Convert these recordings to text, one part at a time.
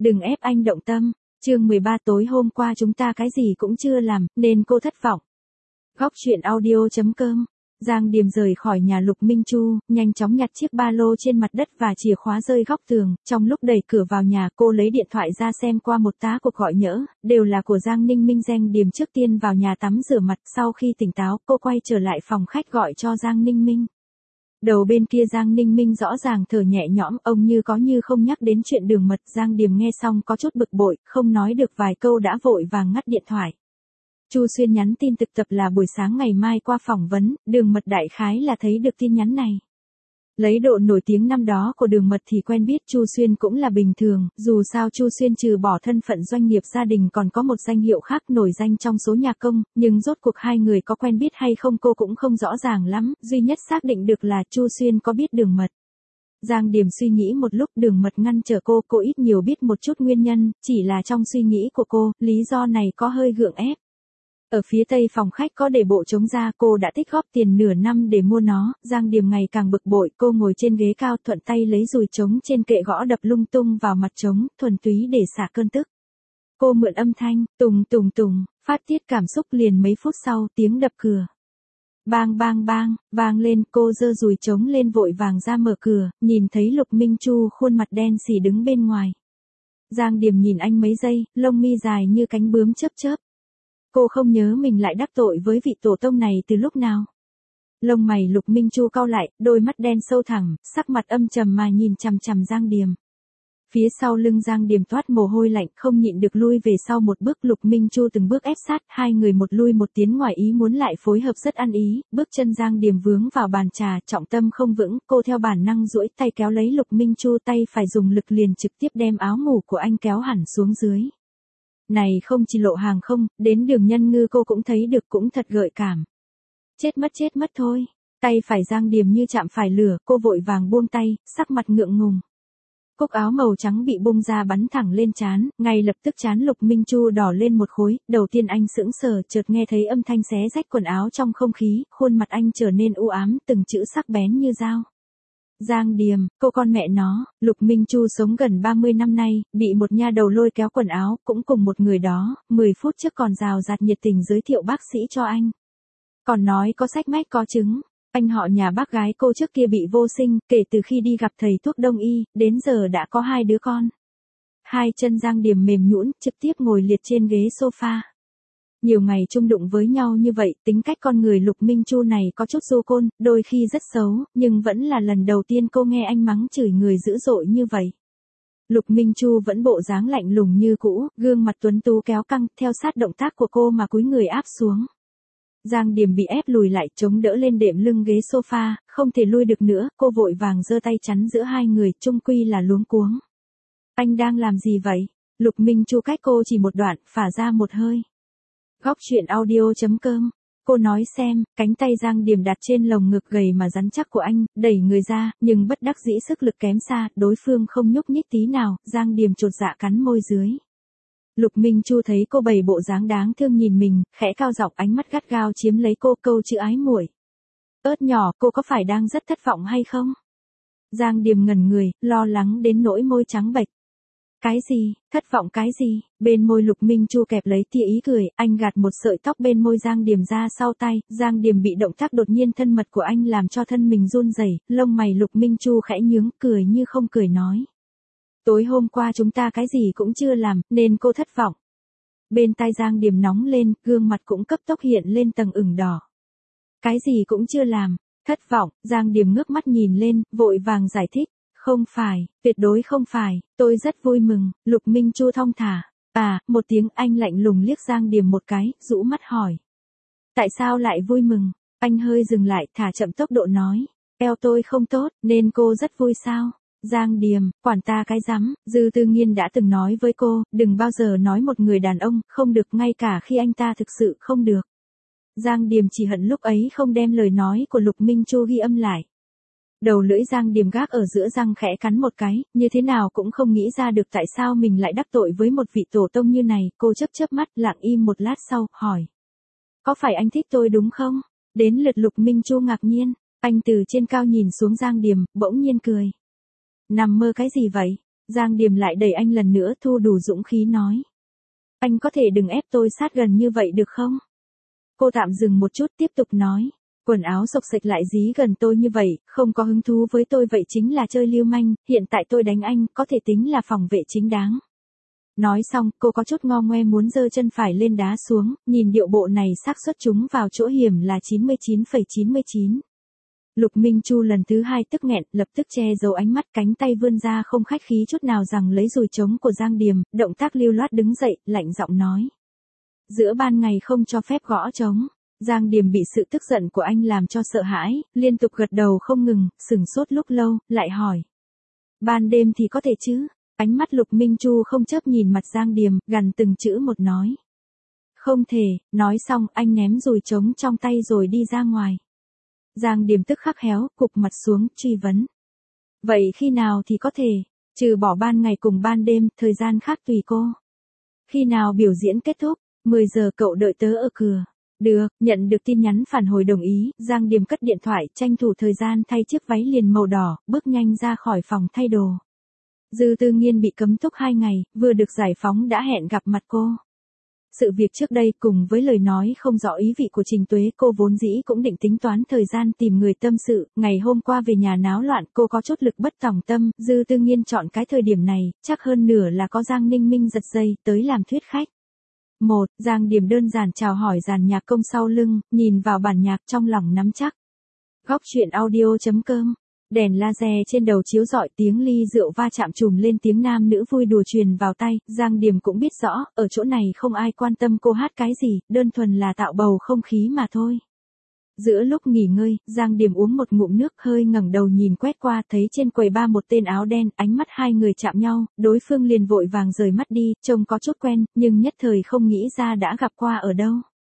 đừng ép anh động tâm. Chương 13 tối hôm qua chúng ta cái gì cũng chưa làm, nên cô thất vọng. Góc truyện audio.com. Giang Điềm rời khỏi nhà Lục Minh Chu, nhanh chóng nhặt chiếc ba lô trên mặt đất và chìa khóa rơi góc tường. Trong lúc đẩy cửa vào nhà, cô lấy điện thoại ra xem qua một tá cuộc gọi nhỡ, đều là của Giang Ninh Minh. Giang Điềm trước tiên vào nhà tắm rửa mặt, sau khi tỉnh táo, cô quay trở lại phòng khách gọi cho Giang Ninh Minh. Đầu bên kia Giang Ninh Minh rõ ràng thở nhẹ nhõm, ông như có như không nhắc đến chuyện Đường Mật. Giang Điềm nghe xong có chút bực bội, không nói được vài câu đã vội vàng ngắt điện thoại. Chu Xuyên nhắn tin thực tập là buổi sáng ngày mai qua phỏng vấn, Đường Mật đại khái là thấy được tin nhắn này. Lấy độ nổi tiếng năm đó của Đường Mật thì quen biết Chu Xuyên cũng là bình thường, dù sao Chu Xuyên trừ bỏ thân phận doanh nghiệp gia đình còn có một danh hiệu khác nổi danh trong số nhạc công, nhưng rốt cuộc hai người có quen biết hay không cô cũng không rõ ràng lắm, duy nhất xác định được là Chu Xuyên có biết Đường Mật. Giang Điềm suy nghĩ một lúc, Đường Mật ngăn trở cô ít nhiều biết một chút nguyên nhân, chỉ là trong suy nghĩ của cô, lý do này có hơi gượng ép. Ở phía tây phòng khách có để bộ trống ra, cô đã tích góp tiền nửa năm để mua nó. Giang Điềm ngày càng bực bội, cô ngồi trên ghế cao thuận tay lấy dùi trống trên kệ gõ đập lung tung vào mặt trống, thuần túy để xả cơn tức. Cô mượn âm thanh, tùng tùng tùng, phát tiết cảm xúc. Liền mấy phút sau, tiếng đập cửa. Bang bang bang, vang lên, cô giơ dùi trống lên vội vàng ra mở cửa, nhìn thấy Lục Minh Chu khuôn mặt đen sì đứng bên ngoài. Giang Điềm nhìn anh mấy giây, lông mi dài như cánh bướm chớp chớp. Cô không nhớ mình lại đắc tội với vị tổ tông này từ lúc nào. Lông mày Lục Minh Chu cau lại, đôi mắt đen sâu thẳm, sắc mặt âm trầm mà nhìn chằm chằm Giang Điềm. Phía sau lưng Giang Điềm toát mồ hôi lạnh, không nhịn được lui về sau một bước. Lục Minh Chu từng bước ép sát, hai người một lui một tiến, ngoài ý muốn lại phối hợp rất ăn ý. Bước chân Giang Điềm vướng vào bàn trà, trọng tâm không vững, cô theo bản năng duỗi tay kéo lấy Lục Minh Chu, tay phải dùng lực liền trực tiếp đem áo ngủ của anh kéo hẳn xuống dưới. Này không chỉ lộ hàng không, đến đường nhân ngư cô cũng thấy được, cũng thật gợi cảm. Chết mất thôi. Tay phải Giang Điềm như chạm phải lửa, cô vội vàng buông tay, sắc mặt ngượng ngùng. Cúc áo màu trắng bị bung ra bắn thẳng lên trán, ngay lập tức trán Lục Minh Chu đỏ lên một khối. Đầu tiên anh sững sờ, chợt nghe thấy âm thanh xé rách quần áo trong không khí, khuôn mặt anh trở nên u ám, từng chữ sắc bén như dao. Giang Điềm, cô con mẹ nó. Lục Minh Chu sống gần 30 năm nay, bị một nha đầu lôi kéo quần áo, cũng cùng một người đó, 10 phút trước còn rào rạt nhiệt tình giới thiệu bác sĩ cho anh. Còn nói có sách mách có chứng. Anh họ nhà bác gái cô trước kia bị vô sinh, kể từ khi đi gặp thầy thuốc đông y, đến giờ đã có 2 đứa con. Hai chân Giang Điềm mềm nhũn, trực tiếp ngồi liệt trên ghế sofa. Nhiều ngày chung đụng với nhau như vậy, tính cách con người Lục Minh Chu này có chút du côn, đôi khi rất xấu, nhưng vẫn là lần đầu tiên cô nghe anh mắng chửi người dữ dội như vậy. Lục Minh Chu vẫn bộ dáng lạnh lùng như cũ, gương mặt tuấn tú kéo căng, theo sát động tác của cô mà cúi người áp xuống. Giang Điềm bị ép lùi lại, chống đỡ lên đệm lưng ghế sofa, không thể lui được nữa, cô vội vàng giơ tay chắn giữa hai người, chung quy là luống cuống. Anh đang làm gì vậy? Lục Minh Chu cách cô chỉ một đoạn, phả ra một hơi. Góc truyện audio.com. Cô nói xem, cánh tay Giang Điềm đặt trên lồng ngực gầy mà rắn chắc của anh, đẩy người ra, nhưng bất đắc dĩ sức lực kém xa, đối phương không nhúc nhích tí nào, Giang Điềm chột dạ cắn môi dưới. Lục Minh Chu thấy cô bày bộ dáng đáng thương nhìn mình, khẽ cao giọng, ánh mắt gắt gao chiếm lấy cô, câu chữ ái muội. Ớt nhỏ, cô có phải đang rất thất vọng hay không? Giang Điềm ngẩn người, lo lắng đến nỗi môi trắng bệch. Cái gì, thất vọng cái gì? Bên môi Lục Minh Chu kẹp lấy tia ý cười, anh gạt một sợi tóc bên môi Giang Điềm ra sau tay. Giang Điềm bị động tác đột nhiên thân mật của anh làm cho thân mình run rẩy, lông mày Lục Minh Chu khẽ nhướng, cười như không cười nói. Tối hôm qua chúng ta cái gì cũng chưa làm, nên cô thất vọng. Bên tai Giang Điềm nóng lên, gương mặt cũng cấp tốc hiện lên tầng ửng đỏ. Cái gì cũng chưa làm, thất vọng. Giang Điềm ngước mắt nhìn lên, vội vàng giải thích. Không phải, tuyệt đối không phải, tôi rất vui mừng. Lục Minh Chu thong thả. Một tiếng, anh lạnh lùng liếc Giang Điềm một cái, rũ mắt hỏi. Tại sao lại vui mừng? Anh hơi dừng lại, thả chậm tốc độ nói. Eo tôi không tốt, nên cô rất vui sao? Giang Điềm, quản ta cái rắm, Dư Tư Nghiên đã từng nói với cô, đừng bao giờ nói một người đàn ông, không được, ngay cả khi anh ta thực sự không được. Giang Điềm chỉ hận lúc ấy không đem lời nói của Lục Minh Chu ghi âm lại. Đầu lưỡi Giang Điềm gác ở giữa răng khẽ cắn một cái, như thế nào cũng không nghĩ ra được tại sao mình lại đắc tội với một vị tổ tông như này. Cô chớp chớp mắt, lặng im một lát sau, hỏi. Có phải anh thích tôi đúng không? Đến lượt Lục Minh Chu ngạc nhiên, anh từ trên cao nhìn xuống Giang Điềm, bỗng nhiên cười. Nằm mơ cái gì vậy? Giang Điềm lại đẩy anh lần nữa, thu đủ dũng khí nói. Anh có thể đừng ép tôi sát gần như vậy được không? Cô tạm dừng một chút tiếp tục nói. Quần áo xộc xệch lại dí gần tôi như vậy, không có hứng thú với tôi vậy chính là chơi lưu manh, hiện tại tôi đánh anh, có thể tính là phòng vệ chính đáng. Nói xong, cô có chút ngo ngoe muốn giơ chân phải lên đá xuống, nhìn điệu bộ này xác suất chúng vào chỗ hiểm là 99,99. Lục Minh Chu lần thứ hai tức nghẹn, lập tức che giấu ánh mắt, cánh tay vươn ra không khách khí chút nào rằng lấy dùi trống của Giang Điềm, động tác lưu loát đứng dậy, lạnh giọng nói. Giữa ban ngày không cho phép gõ trống. Giang Điềm bị sự tức giận của anh làm cho sợ hãi, liên tục gật đầu không ngừng, sừng sốt lúc lâu, lại hỏi. Ban đêm thì có thể chứ? Ánh mắt Lục Minh Chu không chớp nhìn mặt Giang Điềm, gằn từng chữ một nói. Không thể, nói xong anh ném dùi trống trong tay rồi đi ra ngoài. Giang Điềm tức khắc héo, cụp mặt xuống, truy vấn. Vậy khi nào thì có thể, trừ bỏ ban ngày cùng ban đêm, thời gian khác tùy cô. Khi nào biểu diễn kết thúc, 10 giờ cậu đợi tớ ở cửa. Được, nhận được tin nhắn phản hồi đồng ý, Giang Điềm cất điện thoại, tranh thủ thời gian thay chiếc váy liền màu đỏ, bước nhanh ra khỏi phòng thay đồ. Dư Tư Nghiên bị cấm túc 2 ngày, vừa được giải phóng đã hẹn gặp mặt cô. Sự việc trước đây cùng với lời nói không rõ ý vị của Trình Tuế, cô vốn dĩ cũng định tính toán thời gian tìm người tâm sự, ngày hôm qua về nhà náo loạn cô có chút lực bất tòng tâm, Dư Tư Nghiên chọn cái thời điểm này, chắc hơn nửa là có Giang Ninh Minh giật dây, tới làm thuyết khách. Giang Điềm đơn giản chào hỏi dàn nhạc công sau lưng, nhìn vào bản nhạc trong lòng nắm chắc. Góc truyện audio.com. Đèn laser trên đầu chiếu rọi, tiếng ly rượu va chạm trùm lên, tiếng nam nữ vui đùa truyền vào tai, Giang Điềm cũng biết rõ, ở chỗ này không ai quan tâm cô hát cái gì, đơn thuần là tạo bầu không khí mà thôi. Giữa lúc nghỉ ngơi, Giang Điềm uống một ngụm nước, hơi ngẩng đầu nhìn quét qua, thấy trên quầy bar một tên áo đen, ánh mắt hai người chạm nhau, đối phương liền vội vàng rời mắt đi, trông có chút quen, nhưng nhất thời không nghĩ ra đã gặp qua ở đâu.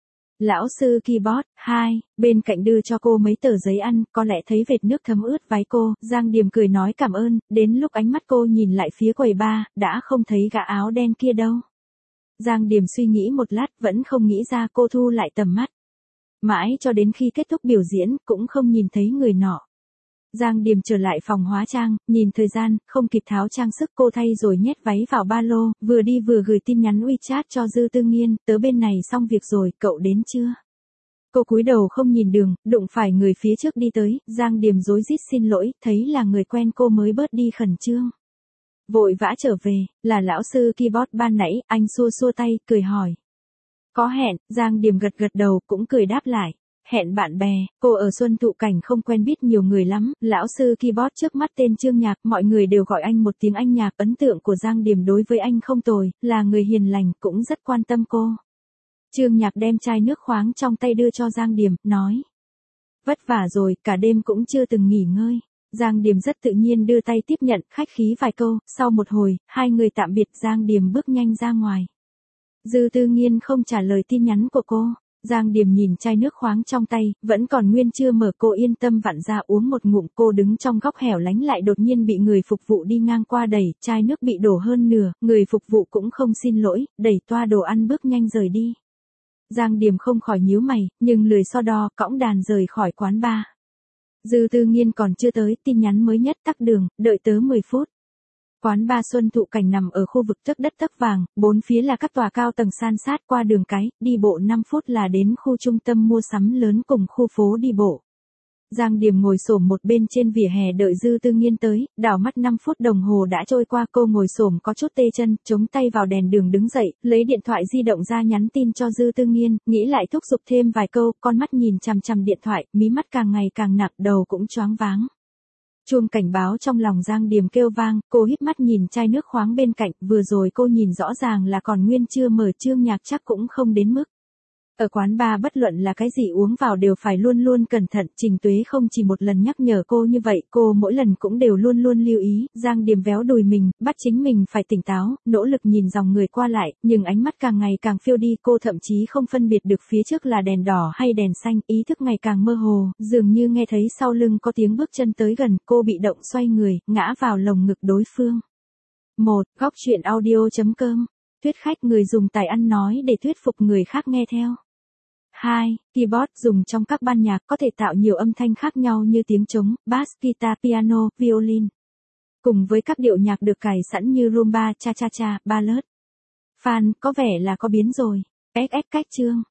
Lão sư keyboard, 2, bên cạnh đưa cho cô mấy tờ giấy ăn, có lẽ thấy vệt nước thấm ướt váy cô, Giang Điềm cười nói cảm ơn, đến lúc ánh mắt cô nhìn lại phía quầy bar, đã không thấy gã áo đen kia đâu. Giang Điềm suy nghĩ một lát, vẫn không nghĩ ra, cô thu lại tầm mắt. Mãi cho đến khi kết thúc biểu diễn, cũng không nhìn thấy người nọ. Giang Điềm trở lại phòng hóa trang, nhìn thời gian, không kịp tháo trang sức, cô thay rồi nhét váy vào ba lô, vừa đi vừa gửi tin nhắn WeChat cho Dư Tư Nghiên, tớ bên này xong việc rồi, cậu đến chưa? Cô cúi đầu không nhìn đường, đụng phải người phía trước đi tới, Giang Điềm rối rít xin lỗi, thấy là người quen cô mới bớt đi khẩn trương. Vội vã trở về, là lão sư keyboard ban nãy, anh xua xua tay, cười hỏi. Có hẹn, Giang Điềm gật gật đầu, cũng cười đáp lại. Hẹn bạn bè, cô ở Xuân Thụ Cảnh không quen biết nhiều người lắm, lão sư keyboard trước mắt tên Trương Nhạc, mọi người đều gọi anh một tiếng anh Nhạc, ấn tượng của Giang Điềm đối với anh không tồi, là người hiền lành, cũng rất quan tâm cô. Trương Nhạc đem chai nước khoáng trong tay đưa cho Giang Điềm, nói. Vất vả rồi, cả đêm cũng chưa từng nghỉ ngơi. Giang Điềm rất tự nhiên đưa tay tiếp nhận, khách khí vài câu, sau một hồi, hai người tạm biệt, Giang Điềm bước nhanh ra ngoài. Dư Tư Nghiên không trả lời tin nhắn của cô. Giang Điềm nhìn chai nước khoáng trong tay, vẫn còn nguyên chưa mở, cô yên tâm vặn ra uống một ngụm, cô đứng trong góc hẻo lánh lại đột nhiên bị người phục vụ đi ngang qua đẩy, chai nước bị đổ hơn nửa, người phục vụ cũng không xin lỗi, đẩy toa đồ ăn bước nhanh rời đi. Giang Điềm không khỏi nhíu mày, nhưng lười so đo, cõng đàn rời khỏi quán bar. Dư Tư Nghiên còn chưa tới, tin nhắn mới nhất, tắc đường, đợi tớ 10 phút. Quán bar Xuân Thụ Cảnh nằm ở khu vực tấc đất tấc vàng, bốn phía là các tòa cao tầng san sát, qua đường cái, đi bộ 5 phút là đến khu trung tâm mua sắm lớn cùng khu phố đi bộ. Giang Điềm ngồi xổm một bên trên vỉa hè đợi Dư Tư Nghiên tới, đảo mắt 5 phút đồng hồ đã trôi qua, cô ngồi xổm có chút tê chân, chống tay vào đèn đường đứng dậy, lấy điện thoại di động ra nhắn tin cho Dư Tư Nghiên, nghĩ lại thúc giục thêm vài câu, con mắt nhìn chằm chằm điện thoại, mí mắt càng ngày càng nặng, đầu cũng choáng váng. Chuông cảnh báo trong lòng Giang Điềm kêu vang, cô híp mắt nhìn chai nước khoáng bên cạnh, vừa rồi cô nhìn rõ ràng là còn nguyên chưa mở, Trương Nhạc chắc cũng không đến mức. Ở quán bar bất luận là cái gì uống vào đều phải luôn luôn cẩn thận, Trình Tuế không chỉ một lần nhắc nhở cô như vậy, cô mỗi lần cũng đều luôn luôn lưu ý, Giang Điềm véo đùi mình, bắt chính mình phải tỉnh táo, nỗ lực nhìn dòng người qua lại, nhưng ánh mắt càng ngày càng phiêu đi, cô thậm chí không phân biệt được phía trước là đèn đỏ hay đèn xanh, ý thức ngày càng mơ hồ, dường như nghe thấy sau lưng có tiếng bước chân tới gần, cô bị động xoay người, ngã vào lồng ngực đối phương. Góc truyện audio.com. Thuyết khách, người dùng tài ăn nói để thuyết phục người khác nghe theo. 2. Keyboard dùng trong các ban nhạc có thể tạo nhiều âm thanh khác nhau như tiếng trống, bass, guitar, piano, violin. cùng với các điệu nhạc được cài sẵn như rumba, cha cha cha, ballad. Fan, có vẻ là có biến rồi. XX cách chương.